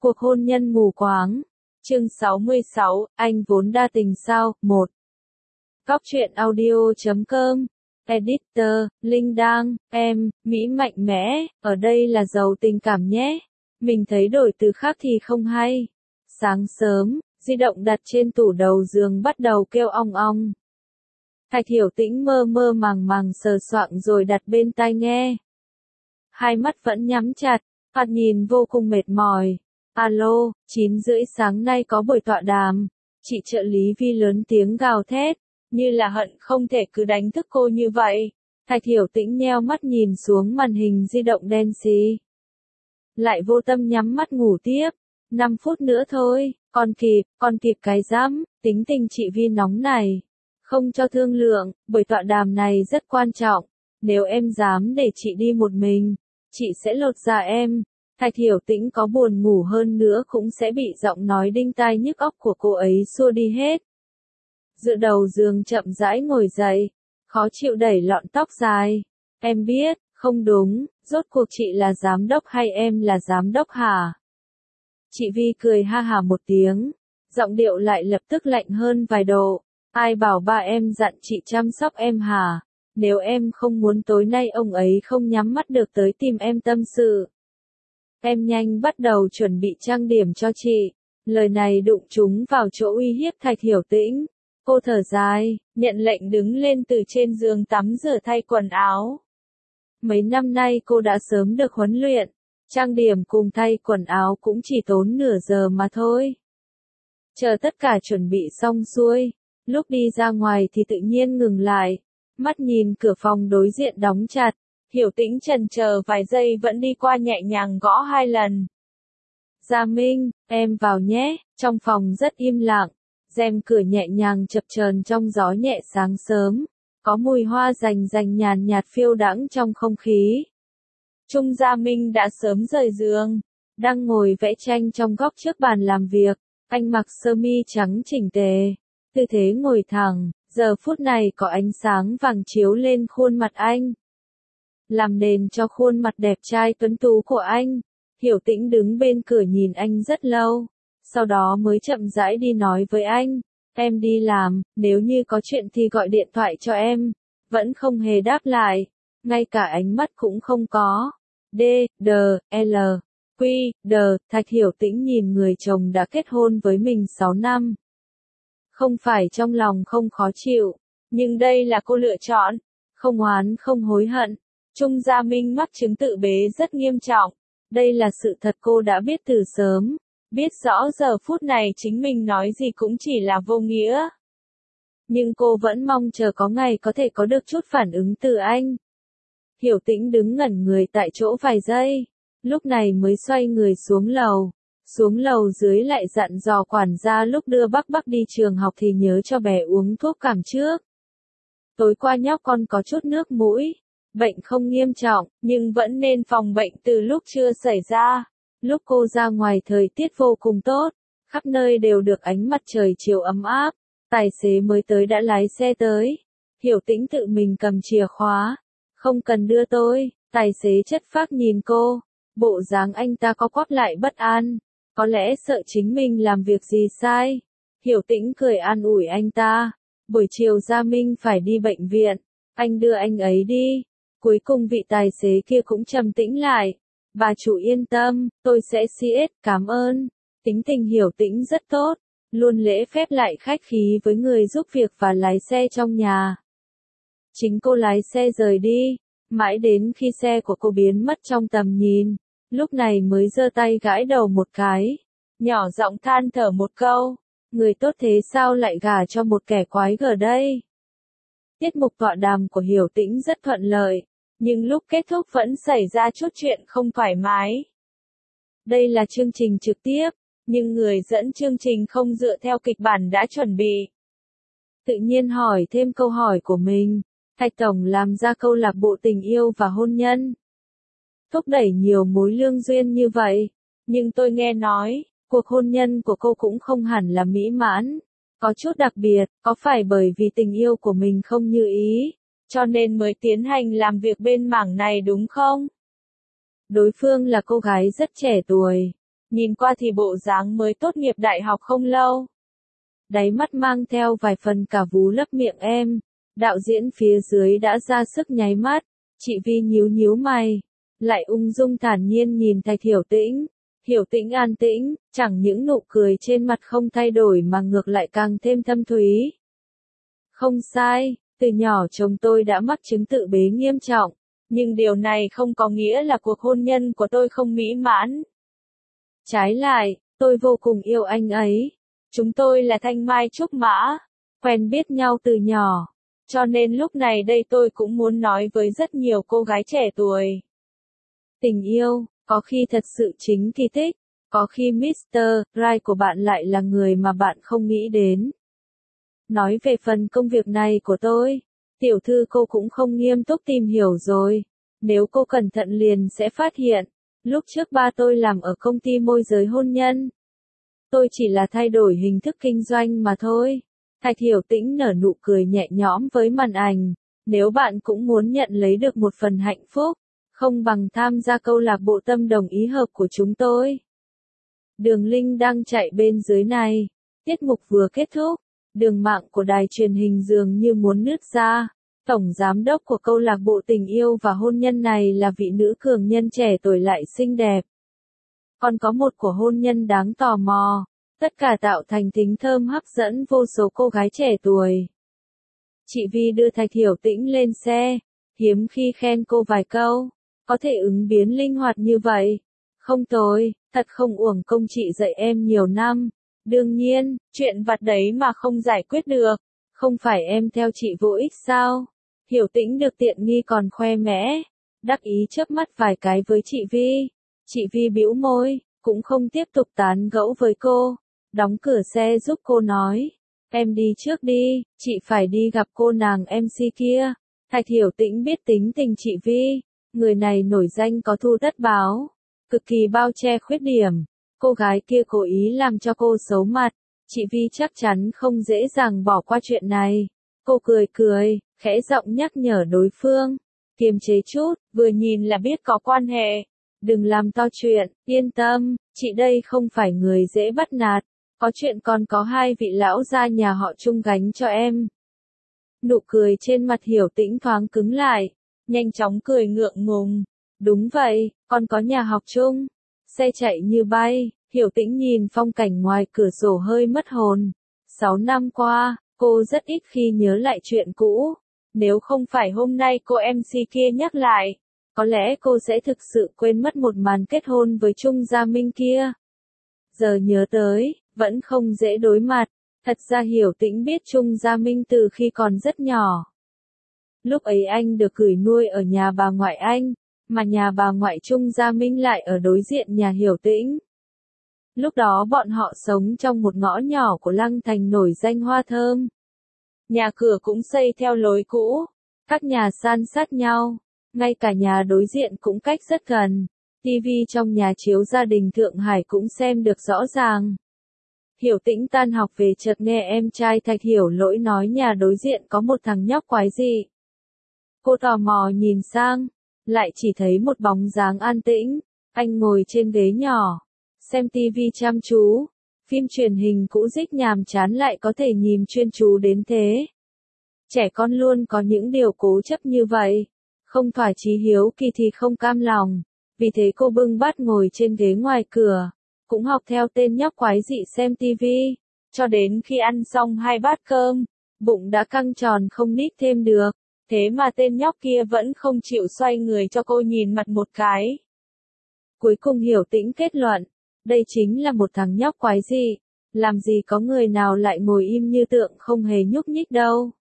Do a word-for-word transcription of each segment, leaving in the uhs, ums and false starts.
Cuộc hôn nhân mù quáng. Chương sáu mươi sáu, anh vốn đa tình sao? một. Góc truyện audio chấm com. Editor, Linh Đang, em, Mỹ mạnh mẽ, ở đây là giàu tình cảm nhé. Mình thấy đổi từ khác thì không hay. Sáng sớm, di động đặt trên tủ đầu giường bắt đầu kêu ong ong. Thạch Hiểu Tĩnh mơ mơ màng màng sờ soạng rồi đặt bên tai nghe. Hai mắt vẫn nhắm chặt, mặt nhìn vô cùng mệt mỏi. Alo, chín rưỡi sáng nay có buổi tọa đàm. Chị trợ lý Vi lớn tiếng gào thét, như là hận không thể cứ đánh thức cô như vậy. Thạch Hiểu Tĩnh nheo mắt nhìn xuống màn hình di động đen xì. Lại vô tâm nhắm mắt ngủ tiếp. năm phút nữa thôi, còn kịp, còn kịp cái rắm, tính tình chị Vi nóng này. Không cho thương lượng, buổi tọa đàm này rất quan trọng. Nếu em dám để chị đi một mình, chị sẽ lột da em. Thạch Hiểu Tĩnh có buồn ngủ hơn nữa cũng sẽ bị giọng nói đinh tai nhức óc của cô ấy xua đi hết. Dựa đầu giường chậm rãi ngồi dậy, khó chịu đẩy lọn tóc dài. Em biết, không đúng, rốt cuộc chị là giám đốc hay em là giám đốc hả? Chị Vi cười ha hả một tiếng, giọng điệu lại lập tức lạnh hơn vài độ. Ai bảo ba em dặn chị chăm sóc em hả? Nếu em không muốn tối nay ông ấy không nhắm mắt được tới tìm em tâm sự. Em nhanh bắt đầu chuẩn bị trang điểm cho chị. Lời này đụng trúng vào chỗ uy hiếp Thạch Hiểu Tĩnh. Cô thở dài, nhận lệnh đứng lên từ trên giường tắm rửa thay quần áo. Mấy năm nay cô đã sớm được huấn luyện. Trang điểm cùng thay quần áo cũng chỉ tốn nửa giờ mà thôi. Chờ tất cả chuẩn bị xong xuôi. Lúc đi ra ngoài thì tự nhiên ngừng lại. Mắt nhìn cửa phòng đối diện đóng chặt. Hiểu Tĩnh chần chờ vài giây vẫn đi qua nhẹ nhàng gõ hai lần. Gia Minh, em vào nhé. Trong phòng rất im lặng. Rèm cửa nhẹ nhàng chập chờn trong gió nhẹ sáng sớm. Có mùi hoa rành rành nhàn nhạt phiêu đãng trong không khí. Trung Gia Minh đã sớm rời giường. Đang ngồi vẽ tranh trong góc trước bàn làm việc. Anh mặc sơ mi trắng chỉnh tề. Tư thế ngồi thẳng. Giờ phút này có ánh sáng vàng chiếu lên khuôn mặt anh. Làm nền cho khuôn mặt đẹp trai tuấn tú của anh. Hiểu Tĩnh đứng bên cửa nhìn anh rất lâu. Sau đó mới chậm rãi đi nói với anh. Em đi làm, nếu như có chuyện thì gọi điện thoại cho em. Vẫn không hề đáp lại. Ngay cả ánh mắt cũng không có. D, D, L, Q, D, Thạch Hiểu Tĩnh nhìn người chồng đã kết hôn với mình sáu năm. Không phải trong lòng không khó chịu. Nhưng đây là cô lựa chọn. Không oán không hối hận. Trung Gia Minh mắc chứng tự bế rất nghiêm trọng. Đây là sự thật cô đã biết từ sớm. Biết rõ giờ phút này chính mình nói gì cũng chỉ là vô nghĩa. Nhưng cô vẫn mong chờ có ngày có thể có được chút phản ứng từ anh. Hiểu Tĩnh đứng ngẩn người tại chỗ vài giây. Lúc này mới xoay người xuống lầu. Xuống lầu dưới lại dặn dò quản gia lúc đưa Bắc Bắc đi trường học thì nhớ cho bé uống thuốc cảm trước. Tối qua nhóc con có chút nước mũi. Bệnh không nghiêm trọng, nhưng vẫn nên phòng bệnh từ lúc chưa xảy ra. Lúc cô ra ngoài thời tiết vô cùng tốt, khắp nơi đều được ánh mặt trời chiều ấm áp. Tài xế mới tới đã lái xe tới. Hiểu Tĩnh tự mình cầm chìa khóa. Không cần đưa tôi, tài xế chất phác nhìn cô. Bộ dáng anh ta có quắp lại bất an. Có lẽ sợ chính mình làm việc gì sai. Hiểu Tĩnh cười an ủi anh ta. Buổi chiều Gia Minh phải đi bệnh viện. Anh đưa anh ấy đi. Cuối cùng vị tài xế kia cũng trầm tĩnh lại. Bà chủ yên tâm, tôi sẽ xê ét, cảm ơn. Tính tình Hiểu Tĩnh rất tốt. Luôn lễ phép lại khách khí với người giúp việc và lái xe trong nhà. Chính cô lái xe rời đi. Mãi đến khi xe của cô biến mất trong tầm nhìn. Lúc này mới giơ tay gãi đầu một cái. Nhỏ giọng than thở một câu. Người tốt thế sao lại gả cho một kẻ quái gở đây? Tiết mục tọa đàm của Hiểu Tĩnh rất thuận lợi. Nhưng lúc kết thúc vẫn xảy ra chút chuyện không thoải mái. Đây là chương trình trực tiếp, nhưng người dẫn chương trình không dựa theo kịch bản đã chuẩn bị. Tự nhiên hỏi thêm câu hỏi của mình. Thạch Tổng làm ra câu lạc bộ tình yêu và hôn nhân. Thúc đẩy nhiều mối lương duyên như vậy. Nhưng tôi nghe nói, cuộc hôn nhân của cô cũng không hẳn là mỹ mãn. Có chút đặc biệt, có phải bởi vì tình yêu của mình không như ý, cho nên mới tiến hành làm việc bên mảng này đúng không? Đối phương là cô gái rất trẻ tuổi. nhìn qua thì bộ dáng mới tốt nghiệp đại học không lâu. Đáy mắt mang theo vài phần cả vú lấp miệng em, đạo diễn phía dưới đã ra sức nháy mắt, chị Vi nhíu nhíu mày, lại ung dung thản nhiên nhìn Thạch Hiểu Tĩnh. Hiểu Tĩnh an tĩnh, chẳng những nụ cười trên mặt không thay đổi mà ngược lại càng thêm thâm thúy. Không sai, từ nhỏ chồng tôi đã mắc chứng tự bế nghiêm trọng, nhưng điều này không có nghĩa là cuộc hôn nhân của tôi không mỹ mãn. Trái lại, tôi vô cùng yêu anh ấy. Chúng tôi là thanh mai trúc mã, quen biết nhau từ nhỏ, cho nên lúc này đây tôi cũng muốn nói với rất nhiều cô gái trẻ tuổi. Tình yêu, có khi thật sự chính kỳ tích, có khi mít tơ Right của bạn lại là người mà bạn không nghĩ đến. Nói về phần công việc này của tôi, tiểu thư cô cũng không nghiêm túc tìm hiểu rồi. Nếu cô cẩn thận liền sẽ phát hiện, lúc trước ba tôi làm ở công ty môi giới hôn nhân. Tôi chỉ là thay đổi hình thức kinh doanh mà thôi. Thạch Hiểu Tĩnh nở nụ cười nhẹ nhõm với màn ảnh. Nếu bạn cũng muốn nhận lấy được một phần hạnh phúc, không bằng tham gia câu lạc bộ tâm đồng ý hợp của chúng tôi. Đường link đang chạy bên dưới này. Tiết mục vừa kết thúc, đường mạng của đài truyền hình dường như muốn nứt ra. Tổng giám đốc của câu lạc bộ tình yêu và hôn nhân này là vị nữ cường nhân trẻ tuổi lại xinh đẹp. Còn có một của hôn nhân đáng tò mò, tất cả tạo thành tính thơm hấp dẫn vô số cô gái trẻ tuổi. Chị Vi đưa Thạch Hiểu Tĩnh lên xe, hiếm khi khen cô vài câu, có thể ứng biến linh hoạt như vậy. Không tồi, thật không uổng công chị dạy em nhiều năm. Đương nhiên, chuyện vặt đấy mà không giải quyết được, không phải em theo chị vô ích sao? Hiểu Tĩnh được tiện nghi còn khoe mẽ, đắc ý chớp mắt vài cái với chị Vi. Chị Vi bĩu môi, cũng không tiếp tục tán gẫu với cô, đóng cửa xe giúp cô nói, em đi trước đi, chị phải đi gặp cô nàng em xê kia. Thạch Hiểu Tĩnh biết tính tình chị Vi, người này nổi danh có thu tất báo, cực kỳ bao che khuyết điểm, cô gái kia cố ý làm cho cô xấu mặt, chị Vi chắc chắn không dễ dàng bỏ qua chuyện này. Cô cười cười, khẽ giọng nhắc nhở đối phương, kiềm chế chút, vừa nhìn là biết có quan hệ. Đừng làm to chuyện, yên tâm, chị đây không phải người dễ bắt nạt, có chuyện còn có hai vị lão gia nhà họ chung gánh cho em. Nụ cười trên mặt Hiểu Tĩnh thoáng cứng lại, nhanh chóng cười ngượng ngùng. Đúng vậy, con có nhà học chung. Xe chạy như bay, Hiểu Tĩnh nhìn phong cảnh ngoài cửa sổ hơi mất hồn. Sáu năm qua, cô rất ít khi nhớ lại chuyện cũ. Nếu không phải hôm nay cô em xê kia nhắc lại, có lẽ cô sẽ thực sự quên mất một màn kết hôn với Trung Gia Minh kia. Giờ nhớ tới, vẫn không dễ đối mặt. Thật ra Hiểu Tĩnh biết Trung Gia Minh từ khi còn rất nhỏ. Lúc ấy anh được gửi nuôi ở nhà bà ngoại anh, mà nhà bà ngoại Trung Gia Minh lại ở đối diện nhà Hiểu Tĩnh. Lúc đó bọn họ sống trong một ngõ nhỏ của Lăng Thành nổi danh hoa thơm. Nhà cửa cũng xây theo lối cũ, các nhà san sát nhau, ngay cả nhà đối diện cũng cách rất gần. ti vi trong nhà chiếu gia đình Thượng Hải cũng xem được rõ ràng. Hiểu Tĩnh tan học về chợt nghe em trai Thạch Hiểu Lỗi nói nhà đối diện có một thằng nhóc quái dị. Cô tò mò nhìn sang, lại chỉ thấy một bóng dáng an tĩnh, anh ngồi trên ghế nhỏ, xem tivi chăm chú. Phim truyền hình cũ dích nhàm chán lại có thể nhìn chuyên chú đến thế. Trẻ con luôn có những điều cố chấp như vậy, không thỏa chí hiếu kỳ thì không cam lòng, vì thế cô bưng bát ngồi trên ghế ngoài cửa, cũng học theo tên nhóc quái dị xem tivi, cho đến khi ăn xong hai bát cơm, bụng đã căng tròn không nít thêm được, thế mà tên nhóc kia vẫn không chịu xoay người cho cô nhìn mặt một cái. Cuối cùng Hiểu Tĩnh kết luận, đây chính là một thằng nhóc quái dị, làm gì có người nào lại ngồi im như tượng không hề nhúc nhích đâu.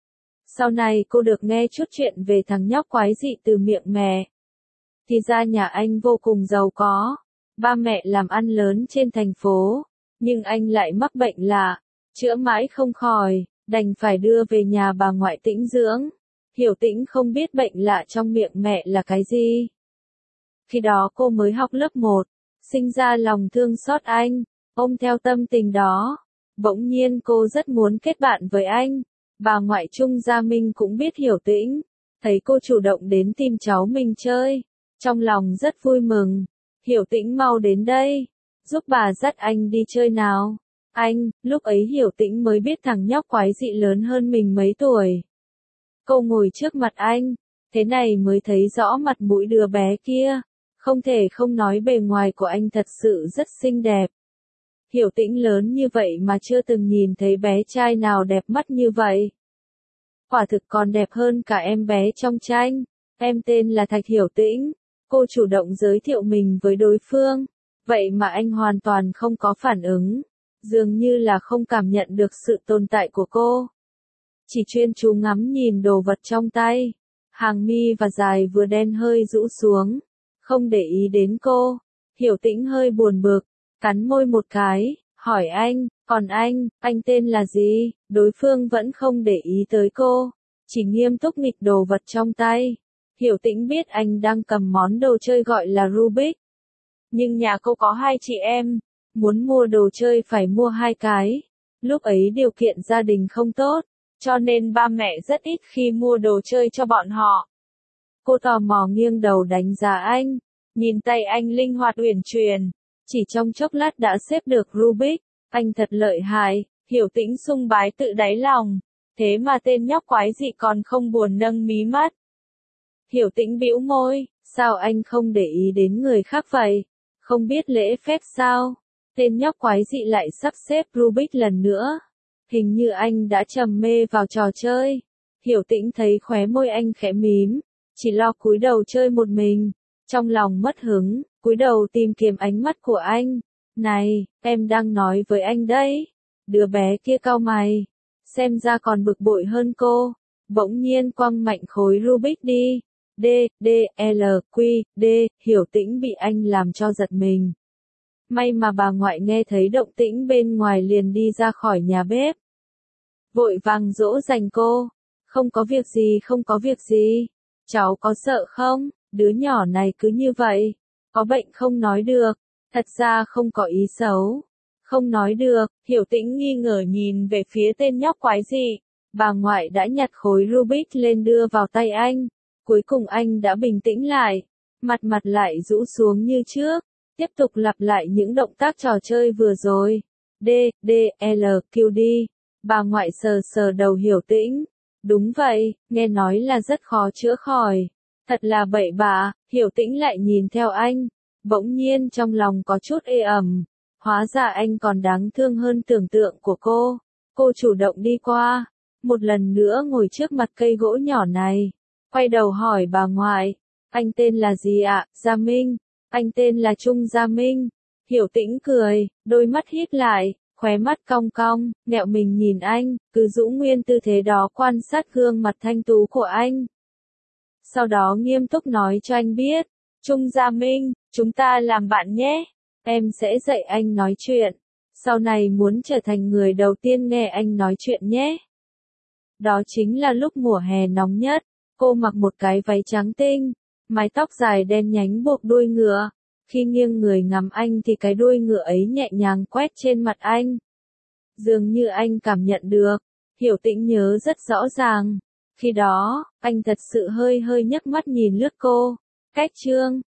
Sau này cô được nghe chút chuyện về thằng nhóc quái dị từ miệng mẹ. Thì ra nhà anh vô cùng giàu có, ba mẹ làm ăn lớn trên thành phố, nhưng anh lại mắc bệnh lạ, chữa mãi không khỏi, đành phải đưa về nhà bà ngoại Tĩnh dưỡng. Hiểu Tĩnh không biết bệnh lạ trong miệng mẹ là cái gì. Khi đó cô mới học lớp một, sinh ra lòng thương xót anh, ôm theo tâm tình đó. Bỗng nhiên cô rất muốn kết bạn với anh. Bà ngoại Trung Gia Minh cũng biết Hiểu Tĩnh, thấy cô chủ động đến tìm cháu mình chơi, trong lòng rất vui mừng. Hiểu Tĩnh mau đến đây, giúp bà dắt anh đi chơi nào. Anh, lúc ấy Hiểu Tĩnh mới biết thằng nhóc quái dị lớn hơn mình mấy tuổi. Cô ngồi trước mặt anh, thế này mới thấy rõ mặt mũi đứa bé kia. Không thể không nói bề ngoài của anh thật sự rất xinh đẹp. Hiểu Tĩnh lớn như vậy mà chưa từng nhìn thấy bé trai nào đẹp mắt như vậy. Quả thực còn đẹp hơn cả em bé trong tranh. Em tên là Thạch Hiểu Tĩnh. Cô chủ động giới thiệu mình với đối phương. Vậy mà anh hoàn toàn không có phản ứng. Dường như là không cảm nhận được sự tồn tại của cô. Chỉ chuyên chú ngắm nhìn đồ vật trong tay. Hàng mi và dài vừa đen hơi rũ xuống. Không để ý đến cô. Hiểu Tĩnh hơi buồn bực. Cắn môi một cái. Hỏi anh, còn anh, anh tên là gì? Đối phương vẫn không để ý tới cô. Chỉ nghiêm túc nghịch đồ vật trong tay. Hiểu Tĩnh biết anh đang cầm món đồ chơi gọi là Rubik. Nhưng nhà cô có hai chị em. Muốn mua đồ chơi phải mua hai cái. Lúc ấy điều kiện gia đình không tốt. Cho nên ba mẹ rất ít khi mua đồ chơi cho bọn họ. Cô tò mò nghiêng đầu đánh giá anh. Nhìn tay anh linh hoạt uyển chuyển. Chỉ trong chốc lát đã xếp được Rubik. Anh thật lợi hại. Hiểu Tĩnh sung bái tự đáy lòng. Thế mà tên nhóc quái dị còn không buồn nâng mí mắt. Hiểu Tĩnh bĩu môi. Sao anh không để ý đến người khác vậy? Không biết lễ phép sao? Tên nhóc quái dị lại sắp xếp Rubik lần nữa. Hình như anh đã trầm mê vào trò chơi. Hiểu Tĩnh thấy khóe môi anh khẽ mím. Chỉ lo cúi đầu chơi một mình. Trong lòng mất hứng, cúi đầu tìm kiếm ánh mắt của anh. Này, em đang nói với anh đấy. Đứa bé kia cau mày. Xem ra còn bực bội hơn cô. Bỗng nhiên quăng mạnh khối Rubik đi. D, D, L, Q, D, Hiểu Tĩnh bị anh làm cho giật mình. May mà bà ngoại nghe thấy động tĩnh bên ngoài liền đi ra khỏi nhà bếp. Vội vàng dỗ dành cô. Không có việc gì, không có việc gì. Cháu có sợ không? Đứa nhỏ này cứ như vậy. Có bệnh không nói được. Thật ra không có ý xấu. Không nói được. Hiểu Tĩnh nghi ngờ nhìn về phía tên nhóc quái dị. Bà ngoại đã nhặt khối Rubik lên đưa vào tay anh. Cuối cùng anh đã bình tĩnh lại. Mặt mặt lại rũ xuống như trước. Tiếp tục lặp lại những động tác trò chơi vừa rồi. D, D, L, Q D. Bà ngoại sờ sờ đầu Hiểu Tĩnh. Đúng vậy, nghe nói là rất khó chữa khỏi. Thật là bậy bạ. Hiểu Tĩnh lại nhìn theo anh. Bỗng nhiên trong lòng có chút ê ẩm. Hóa ra anh còn đáng thương hơn tưởng tượng của cô. Cô chủ động đi qua. Một lần nữa ngồi trước mặt cây gỗ nhỏ này. Quay đầu hỏi bà ngoại. Anh tên là gì ạ? Gia Minh. Anh tên là Trung Gia Minh. Hiểu Tĩnh cười, đôi mắt híp lại, khóe mắt cong cong, nghẹo mình nhìn anh, cứ giữ nguyên tư thế đó quan sát gương mặt thanh tú của anh. Sau đó nghiêm túc nói cho anh biết. Trung Gia Minh, chúng ta làm bạn nhé. Em sẽ dạy anh nói chuyện. Sau này muốn trở thành người đầu tiên nghe anh nói chuyện nhé. Đó chính là lúc mùa hè nóng nhất. Cô mặc một cái váy trắng tinh. Mái tóc dài đen nhánh buộc đuôi ngựa. Khi nghiêng người ngắm anh thì cái đuôi ngựa ấy nhẹ nhàng quét trên mặt anh. Dường như anh cảm nhận được. Hiểu Tĩnh nhớ rất rõ ràng. Khi đó, anh thật sự hơi hơi nhấc mắt nhìn lướt cô. Cách chương